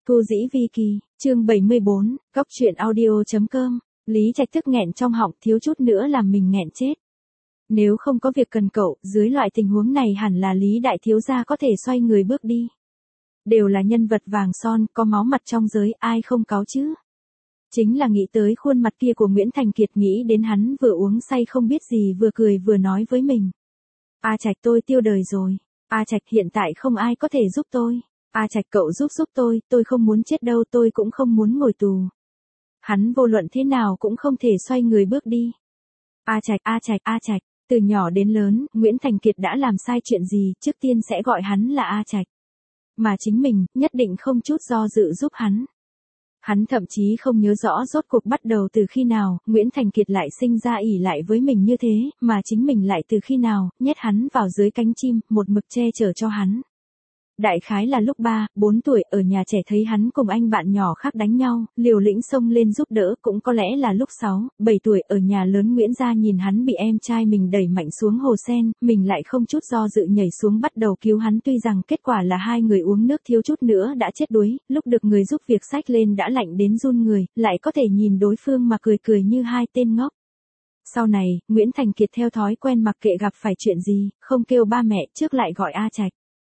Thu Dĩ Vi Kỳ, chương 74, Cóc truyện audio.com, Lý Trạch tức nghẹn trong họng thiếu chút nữa làm mình nghẹn chết. Nếu không có việc cần cậu, dưới loại tình huống này hẳn là Lý Đại Thiếu Gia có thể xoay người bước đi. Đều là nhân vật vàng son, có máu mặt trong giới, ai không cáu chứ? Chính là nghĩ tới khuôn mặt kia của Nguyễn Thành Kiệt, nghĩ đến hắn vừa uống say không biết gì vừa cười vừa nói với mình. A Trạch, tôi tiêu đời rồi. A Trạch, hiện tại không ai có thể giúp tôi. A Trạch, cậu giúp tôi không muốn chết đâu, tôi cũng không muốn ngồi tù. Hắn vô luận thế nào cũng không thể xoay người bước đi. A Trạch, A Trạch, A Trạch, từ nhỏ đến lớn, Nguyễn Thành Kiệt đã làm sai chuyện gì, trước tiên sẽ gọi hắn là A Trạch. Mà chính mình, nhất định không chút do dự giúp hắn. Hắn thậm chí không nhớ rõ rốt cuộc bắt đầu từ khi nào, Nguyễn Thành Kiệt lại sinh ra ỷ lại với mình như thế, mà chính mình lại từ khi nào, nhét hắn vào dưới cánh chim, một mực che chở cho hắn. Đại khái là lúc 3, 4 tuổi ở nhà trẻ thấy hắn cùng anh bạn nhỏ khác đánh nhau, liều lĩnh xông lên giúp đỡ, cũng có lẽ là lúc 6, 7 tuổi ở nhà lớn Nguyễn gia nhìn hắn bị em trai mình đẩy mạnh xuống hồ sen, mình lại không chút do dự nhảy xuống bắt đầu cứu hắn, tuy rằng kết quả là hai người uống nước thiếu chút nữa đã chết đuối, lúc được người giúp việc xách lên đã lạnh đến run người, lại có thể nhìn đối phương mà cười cười như hai tên ngốc. Sau này, Nguyễn Thành Kiệt theo thói quen mặc kệ gặp phải chuyện gì, không kêu ba mẹ, trước lại gọi A Trạch.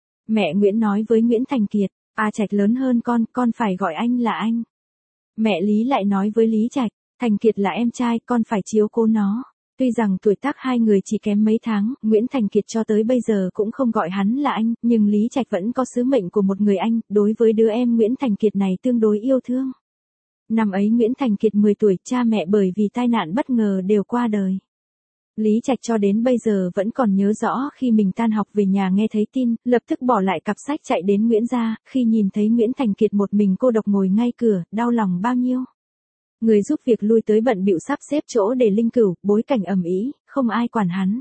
Mẹ Nguyễn nói với Nguyễn Thành Kiệt, A Trạch lớn hơn con phải gọi anh là anh. Mẹ Lý lại nói với Lý Trạch, Thành Kiệt là em trai, con phải chiếu cố nó. Tuy rằng tuổi tác hai người chỉ kém mấy tháng, Nguyễn Thành Kiệt cho tới bây giờ cũng không gọi hắn là anh, nhưng Lý Trạch vẫn có sứ mệnh của một người anh, đối với đứa em Nguyễn Thành Kiệt này tương đối yêu thương. Năm ấy Nguyễn Thành Kiệt 10 tuổi, cha mẹ bởi vì tai nạn bất ngờ đều qua đời. Lý Trạch cho đến bây giờ vẫn còn nhớ rõ khi mình tan học về nhà nghe thấy tin, lập tức bỏ lại cặp sách chạy đến Nguyễn gia, khi nhìn thấy Nguyễn Thành Kiệt một mình cô độc ngồi ngay cửa, đau lòng bao nhiêu. Người giúp việc lui tới bận bịu sắp xếp chỗ để linh cữu, bối cảnh ầm ĩ, không ai quản hắn.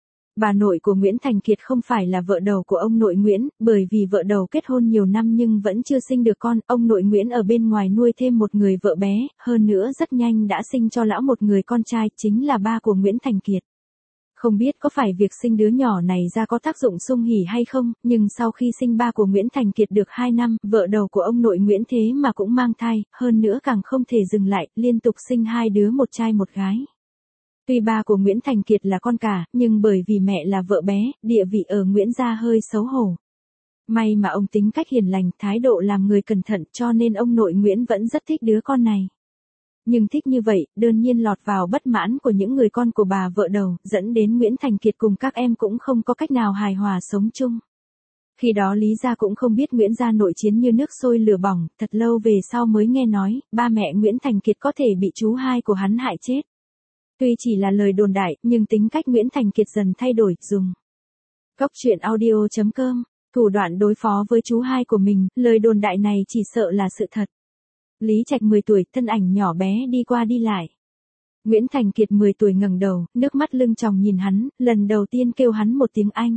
Bà nội của Nguyễn Thành Kiệt không phải là vợ đầu của ông nội Nguyễn, bởi vì vợ đầu kết hôn nhiều năm nhưng vẫn chưa sinh được con, ông nội Nguyễn ở bên ngoài nuôi thêm một người vợ bé, hơn nữa rất nhanh đã sinh cho lão một người con trai, chính là ba của Nguyễn Thành Kiệt. Không biết có phải việc sinh đứa nhỏ này ra có tác dụng xung hỉ hay không, nhưng sau khi sinh ba của Nguyễn Thành Kiệt được 2 năm, vợ đầu của ông nội Nguyễn thế mà cũng mang thai, hơn nữa càng không thể dừng lại, liên tục sinh 2 đứa, một trai một gái. Tuy ba của Nguyễn Thành Kiệt là con cả, nhưng bởi vì mẹ là vợ bé, địa vị ở Nguyễn gia hơi xấu hổ. May mà ông tính cách hiền lành, thái độ làm người cẩn thận, cho nên ông nội Nguyễn vẫn rất thích đứa con này. Nhưng thích như vậy, đương nhiên lọt vào bất mãn của những người con của bà vợ đầu, dẫn đến Nguyễn Thành Kiệt cùng các em cũng không có cách nào hài hòa sống chung. Khi đó Lý gia cũng không biết Nguyễn gia nội chiến như nước sôi lửa bỏng, thật lâu về sau mới nghe nói, ba mẹ Nguyễn Thành Kiệt có thể bị chú hai của hắn hại chết. Tuy chỉ là lời đồn đại, nhưng tính cách Nguyễn Thành Kiệt dần thay đổi, dùng Cóc truyện audio.com, thủ đoạn đối phó với chú hai của mình, lời đồn đại này chỉ sợ là sự thật. Lý Trạch 10 tuổi, thân ảnh nhỏ bé đi qua đi lại. Nguyễn Thành Kiệt 10 tuổi ngẩng đầu, nước mắt lưng tròng nhìn hắn, lần đầu tiên kêu hắn một tiếng anh.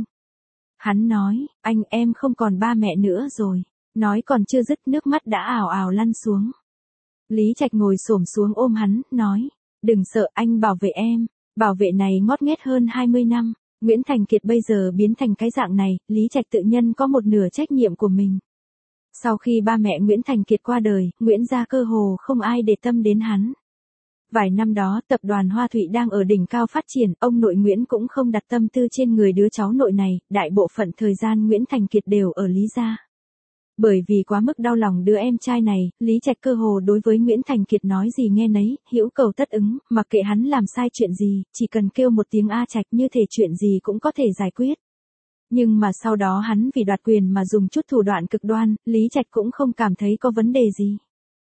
Hắn nói, anh, em không còn ba mẹ nữa rồi. Nói còn chưa dứt, nước mắt đã ào ào lăn xuống. Lý Trạch ngồi xổm xuống ôm hắn, nói, đừng sợ, anh bảo vệ em. Bảo vệ này ngót nghét hơn 20 năm. Nguyễn Thành Kiệt bây giờ biến thành cái dạng này, Lý Trạch tự nhân có một nửa trách nhiệm của mình. Sau khi ba mẹ Nguyễn Thành Kiệt qua đời, Nguyễn gia cơ hồ không ai để tâm đến hắn. Vài năm đó, tập đoàn Hoa Thụy đang ở đỉnh cao phát triển, ông nội Nguyễn cũng không đặt tâm tư trên người đứa cháu nội này, đại bộ phận thời gian Nguyễn Thành Kiệt đều ở Lý gia. Bởi vì quá mức đau lòng đứa em trai này, Lý Trạch cơ hồ đối với Nguyễn Thành Kiệt nói gì nghe nấy, hữu cầu tất ứng, mặc kệ hắn làm sai chuyện gì, chỉ cần kêu một tiếng A Trạch như thể chuyện gì cũng có thể giải quyết. Nhưng mà sau đó hắn vì đoạt quyền mà dùng chút thủ đoạn cực đoan, Lý Trạch cũng không cảm thấy có vấn đề gì.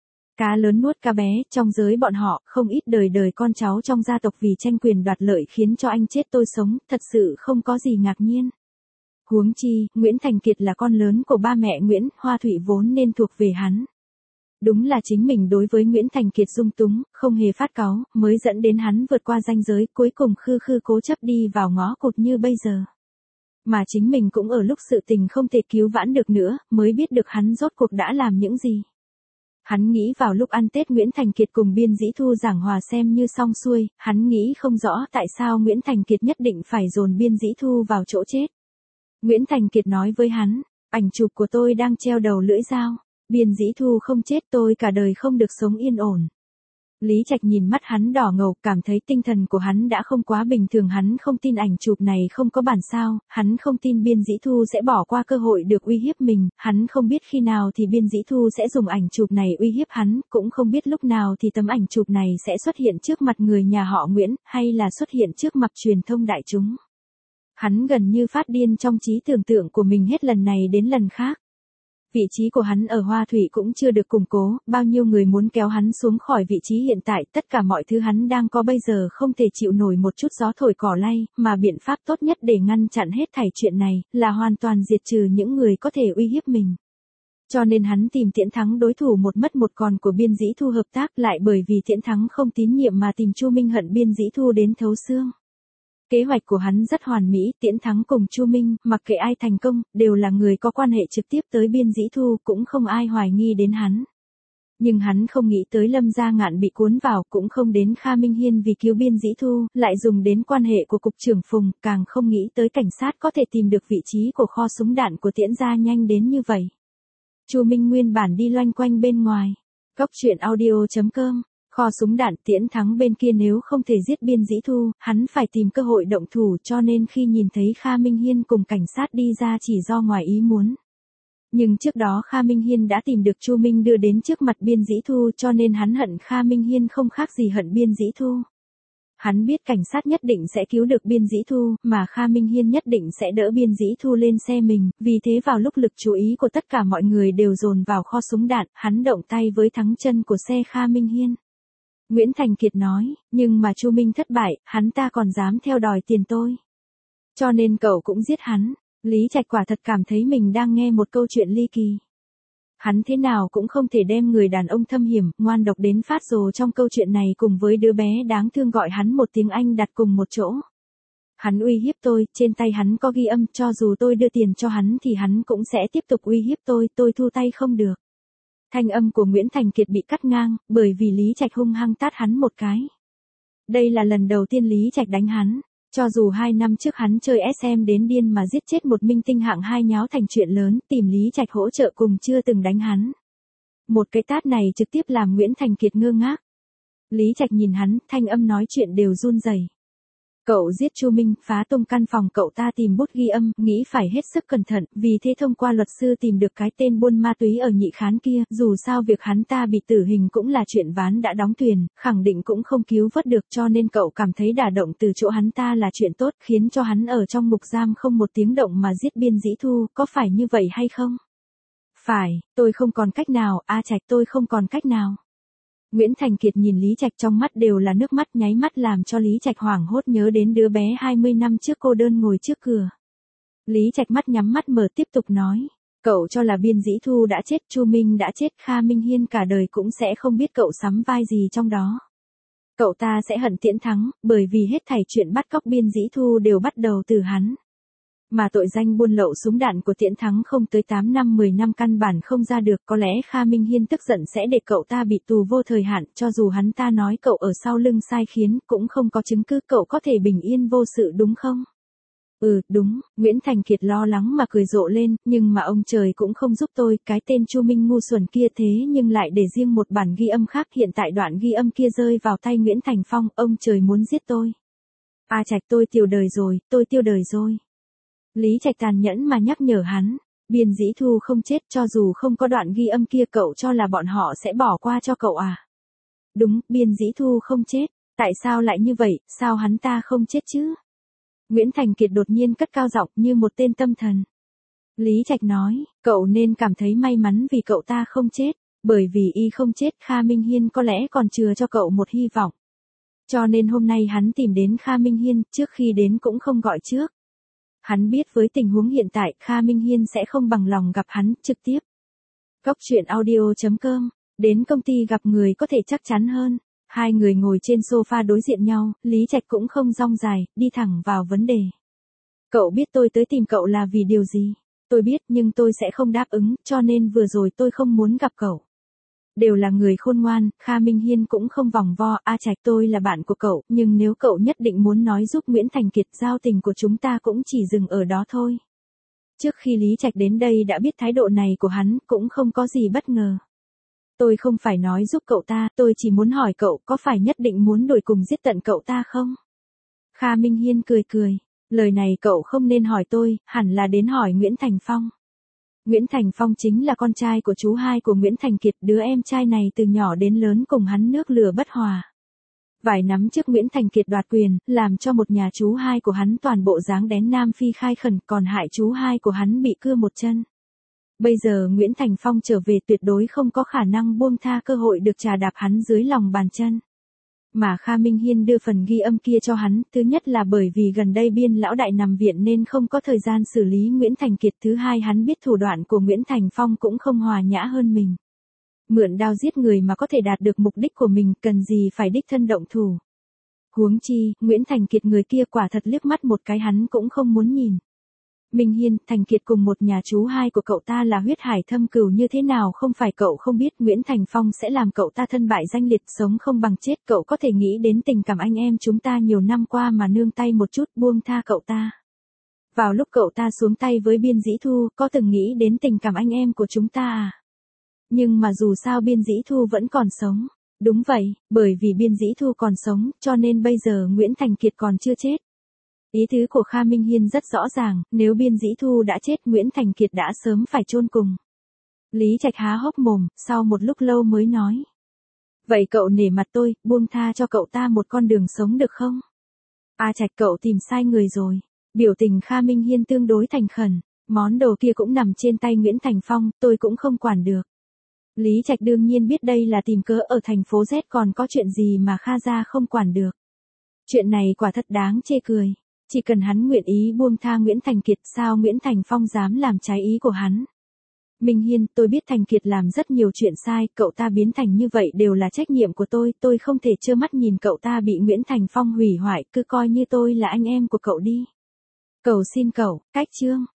Cá lớn nuốt cá bé, trong giới bọn họ, không ít đời đời con cháu trong gia tộc vì tranh quyền đoạt lợi khiến cho anh chết tôi sống, thật sự không có gì ngạc nhiên. Huống chi, Nguyễn Thành Kiệt là con lớn của ba mẹ Nguyễn, Hoa Thụy vốn nên thuộc về hắn. Đúng là chính mình đối với Nguyễn Thành Kiệt dung túng, không hề phát cáu, mới dẫn đến hắn vượt qua ranh giới, cuối cùng khư khư cố chấp đi vào ngõ cụt như bây giờ. Mà chính mình cũng ở lúc sự tình không thể cứu vãn được nữa, mới biết được hắn rốt cuộc đã làm những gì. Hắn nghĩ vào lúc ăn Tết Nguyễn Thành Kiệt cùng Biên Dĩ Thu giảng hòa xem như xong xuôi, hắn nghĩ không rõ tại sao Nguyễn Thành Kiệt nhất định phải dồn Biên Dĩ Thu vào chỗ chết. Nguyễn Thành Kiệt nói với hắn, ảnh chụp của tôi đang treo đầu lưỡi dao. Biên Dĩ Thu không chết tôi cả đời không được sống yên ổn. Lý Trạch nhìn mắt hắn đỏ ngầu, cảm thấy tinh thần của hắn đã không quá bình thường, hắn không tin ảnh chụp này không có bản sao, hắn không tin Biên Dĩ Thu sẽ bỏ qua cơ hội được uy hiếp mình, hắn không biết khi nào thì Biên Dĩ Thu sẽ dùng ảnh chụp này uy hiếp hắn, cũng không biết lúc nào thì tấm ảnh chụp này sẽ xuất hiện trước mặt người nhà họ Nguyễn, hay là xuất hiện trước mặt truyền thông đại chúng. Hắn gần như phát điên trong trí tưởng tượng của mình hết lần này đến lần khác. Vị trí của hắn ở Hoa Thủy cũng chưa được củng cố, bao nhiêu người muốn kéo hắn xuống khỏi vị trí hiện tại, tất cả mọi thứ hắn đang có bây giờ không thể chịu nổi một chút gió thổi cỏ lay, mà biện pháp tốt nhất để ngăn chặn hết thảy chuyện này, là hoàn toàn diệt trừ những người có thể uy hiếp mình. Cho nên hắn tìm Tiễn Thắng đối thủ một mất một còn của Biên Dĩ Thu hợp tác, lại bởi vì Tiễn Thắng không tín nhiệm mà tìm Chu Minh hận Biên Dĩ Thu đến thấu xương. Kế hoạch của hắn rất hoàn mỹ, Tiễn Thắng cùng Chu Minh, mặc kệ ai thành công, đều là người có quan hệ trực tiếp tới Biên Dĩ Thu, cũng không ai hoài nghi đến hắn. Nhưng hắn không nghĩ tới Lâm Gia Ngạn bị cuốn vào, cũng không đến Kha Minh Hiên vì cứu Biên Dĩ Thu, lại dùng đến quan hệ của Cục trưởng Phùng, càng không nghĩ tới cảnh sát có thể tìm được vị trí của kho súng đạn của Tiễn gia nhanh đến như vậy. Chu Minh nguyên bản đi loanh quanh bên ngoài. Góc truyện audio.com. Kho súng đạn, Tiễn Thắng bên kia nếu không thể giết Biên Dĩ Thu, hắn phải tìm cơ hội động thủ, cho nên khi nhìn thấy Kha Minh Hiên cùng cảnh sát đi ra chỉ do ngoài ý muốn. Nhưng trước đó Kha Minh Hiên đã tìm được Chu Minh đưa đến trước mặt Biên Dĩ Thu, cho nên hắn hận Kha Minh Hiên không khác gì hận Biên Dĩ Thu. Hắn biết cảnh sát nhất định sẽ cứu được Biên Dĩ Thu, mà Kha Minh Hiên nhất định sẽ đỡ Biên Dĩ Thu lên xe mình, vì thế vào lúc lực chú ý của tất cả mọi người đều dồn vào kho súng đạn, hắn động tay với thắng chân của xe Kha Minh Hiên. Nguyễn Thành Kiệt nói, nhưng mà Chu Minh thất bại, hắn ta còn dám theo đòi tiền tôi. Cho nên cậu cũng giết hắn. Lý Trạch quả thật cảm thấy mình đang nghe một câu chuyện ly kỳ. Hắn thế nào cũng không thể đem người đàn ông thâm hiểm, ngoan độc đến phát rồ trong câu chuyện này cùng với đứa bé đáng thương gọi hắn một tiếng anh đặt cùng một chỗ. Hắn uy hiếp tôi, trên tay hắn có ghi âm, cho dù tôi đưa tiền cho hắn thì hắn cũng sẽ tiếp tục uy hiếp tôi thu tay không được. Thanh âm của Nguyễn Thành Kiệt bị cắt ngang, bởi vì Lý Trạch hung hăng tát hắn một cái. Đây là lần đầu tiên Lý Trạch đánh hắn. Cho dù 2 năm trước hắn chơi SM đến điên mà giết chết một minh tinh hạng 2 nháo thành chuyện lớn, tìm Lý Trạch hỗ trợ cùng chưa từng đánh hắn. Một cái tát này trực tiếp làm Nguyễn Thành Kiệt ngơ ngác. Lý Trạch nhìn hắn, thanh âm nói chuyện đều run rẩy. Cậu giết Chu Minh, phá tung căn phòng cậu ta tìm bút ghi âm, nghĩ phải hết sức cẩn thận, vì thế thông qua luật sư tìm được cái tên buôn ma túy ở Nhị Khán kia, dù sao việc hắn ta bị tử hình cũng là chuyện ván đã đóng thuyền, khẳng định cũng không cứu vớt được, cho nên cậu cảm thấy đả động từ chỗ hắn ta là chuyện tốt, khiến cho hắn ở trong ngục giam không một tiếng động mà giết Biên Dĩ Thu, có phải như vậy hay không? Phải, tôi không còn cách nào, A Trạch tôi không còn cách nào. Nguyễn Thành Kiệt nhìn Lý Trạch trong mắt đều là nước mắt, nháy mắt làm cho Lý Trạch hoảng hốt nhớ đến đứa bé 20 năm trước cô đơn ngồi trước cửa. Lý Trạch mắt nhắm mắt mở tiếp tục nói, cậu cho là Biên Dĩ Thu đã chết, Chu Minh đã chết, Kha Minh Hiên cả đời cũng sẽ không biết cậu sắm vai gì trong đó. Cậu ta sẽ hận Tiễn Thắng, bởi vì hết thảy chuyện bắt cóc Biên Dĩ Thu đều bắt đầu từ hắn. Mà tội danh buôn lậu súng đạn của Tiễn Thắng không tới 8 năm 10 năm căn bản không ra được, có lẽ Kha Minh Hiên tức giận sẽ để cậu ta bị tù vô thời hạn, cho dù hắn ta nói cậu ở sau lưng sai khiến, cũng không có chứng cứ, cậu có thể bình yên vô sự đúng không? Ừ, đúng, Nguyễn Thành Kiệt lo lắng mà cười rộ lên, nhưng mà ông trời cũng không giúp tôi, cái tên Chu Minh ngu xuẩn kia thế nhưng lại để riêng một bản ghi âm khác, hiện tại đoạn ghi âm kia rơi vào tay Nguyễn Thành Phong, ông trời muốn giết tôi. A Trạch tôi tiêu đời rồi, tôi tiêu đời rồi. Lý Trạch tàn nhẫn mà nhắc nhở hắn, Biên Dĩ Thu không chết, cho dù không có đoạn ghi âm kia cậu cho là bọn họ sẽ bỏ qua cho cậu à? Đúng, Biên Dĩ Thu không chết, tại sao lại như vậy, sao hắn ta không chết chứ? Nguyễn Thành Kiệt đột nhiên cất cao giọng như một tên tâm thần. Lý Trạch nói, cậu nên cảm thấy may mắn vì cậu ta không chết, bởi vì y không chết Kha Minh Hiên có lẽ còn chừa cho cậu một hy vọng. Cho nên hôm nay hắn tìm đến Kha Minh Hiên, trước khi đến cũng không gọi trước. Hắn biết với tình huống hiện tại Kha Minh Hiên sẽ không bằng lòng gặp hắn trực tiếp. Góc truyện audio.com, đến công ty gặp người có thể chắc chắn hơn. Hai người ngồi trên sofa đối diện nhau, Lý Trạch cũng không rong dài, đi thẳng vào vấn đề. Cậu biết tôi tới tìm cậu là vì điều gì? Tôi biết nhưng tôi sẽ không đáp ứng, cho nên vừa rồi tôi không muốn gặp cậu. Đều là người khôn ngoan, Kha Minh Hiên cũng không vòng vo, A Trạch tôi là bạn của cậu, nhưng nếu cậu nhất định muốn nói giúp Nguyễn Thành Kiệt, giao tình của chúng ta cũng chỉ dừng ở đó thôi. Trước khi Lý Trạch đến đây đã biết thái độ này của hắn, cũng không có gì bất ngờ. Tôi không phải nói giúp cậu ta, tôi chỉ muốn hỏi cậu có phải nhất định muốn đuổi cùng giết tận cậu ta không? Kha Minh Hiên cười cười, lời này cậu không nên hỏi tôi, hẳn là đến hỏi Nguyễn Thành Phong. Nguyễn Thành Phong chính là con trai của chú hai của Nguyễn Thành Kiệt, đứa em trai này từ nhỏ đến lớn cùng hắn nước lửa bất hòa. Vài năm trước Nguyễn Thành Kiệt đoạt quyền, làm cho một nhà chú hai của hắn toàn bộ dáng đén Nam Phi khai khẩn, còn hại chú hai của hắn bị cưa một chân. Bây giờ Nguyễn Thành Phong trở về tuyệt đối không có khả năng buông tha cơ hội được trà đạp hắn dưới lòng bàn chân. Mà Kha Minh Hiên đưa phần ghi âm kia cho hắn, thứ nhất là bởi vì gần đây Biên lão đại nằm viện nên không có thời gian xử lý Nguyễn Thành Kiệt, thứ hai hắn biết thủ đoạn của Nguyễn Thành Phong cũng không hòa nhã hơn mình. Mượn đao giết người mà có thể đạt được mục đích của mình, cần gì phải đích thân động thủ. Huống chi, Nguyễn Thành Kiệt người kia quả thật liếc mắt một cái hắn cũng không muốn nhìn. Minh Hiên, Thành Kiệt cùng một nhà chú hai của cậu ta là huyết hải thâm cừu như thế nào không phải cậu không biết, Nguyễn Thành Phong sẽ làm cậu ta thân bại danh liệt, sống không bằng chết, cậu có thể nghĩ đến tình cảm anh em chúng ta nhiều năm qua mà nương tay một chút, buông tha cậu ta. Vào lúc cậu ta xuống tay với Biên Dĩ Thu, có từng nghĩ đến tình cảm anh em của chúng ta à? Nhưng mà dù sao Biên Dĩ Thu vẫn còn sống. Đúng vậy, bởi vì Biên Dĩ Thu còn sống, cho nên bây giờ Nguyễn Thành Kiệt còn chưa chết. Ý tứ của Kha Minh Hiên rất rõ ràng, nếu Biên Dĩ Thu đã chết, Nguyễn Thành Kiệt đã sớm phải chôn cùng. Lý Trạch há hốc mồm, sau một lúc lâu mới nói. Vậy cậu nể mặt tôi, buông tha cho cậu ta một con đường sống được không? A Trạch, cậu tìm sai người rồi. Biểu tình Kha Minh Hiên tương đối thành khẩn, món đồ kia cũng nằm trên tay Nguyễn Thành Phong, tôi cũng không quản được. Lý Trạch đương nhiên biết đây là tìm cớ ở thành phố Z, còn có chuyện gì mà Kha gia không quản được. Chuyện này quả thật đáng chê cười. Chỉ cần hắn nguyện ý buông tha Nguyễn Thành Kiệt, sao Nguyễn Thành Phong dám làm trái ý của hắn. Minh Hiên, tôi biết Thành Kiệt làm rất nhiều chuyện sai, cậu ta biến thành như vậy đều là trách nhiệm của tôi không thể trơ mắt nhìn cậu ta bị Nguyễn Thành Phong hủy hoại, cứ coi như tôi là anh em của cậu đi. Cầu xin cậu, cách chương.